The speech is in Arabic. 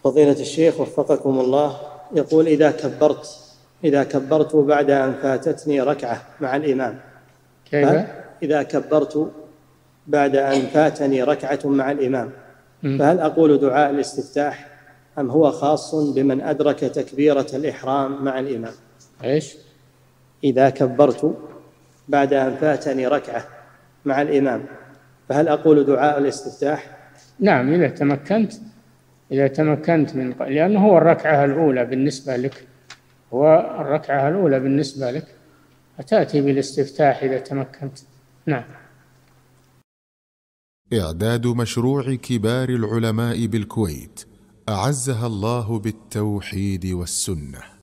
فضيلة الشيخ وفقكم الله، يقول: إذا كبرت بعد أن فاتتني ركعة مع الإمام، كيف؟ إذا كبرت بعد أن فاتني ركعة مع الإمام، فهل أقول دعاء الاستفتاح أم هو خاص بمن أدرك تكبيرة الإحرام مع الإمام؟ إيش؟ إذا كبرت بعد أن فاتني ركعة مع الإمام، فهل أقول دعاء الاستفتاح؟ نعم، إذا تمكنت لأنه هو الركعة الأولى بالنسبة لك، فتأتي بالاستفتاح إذا تمكنت. نعم. إعداد مشروع كبار العلماء بالكويت أعزها الله بالتوحيد والسنة.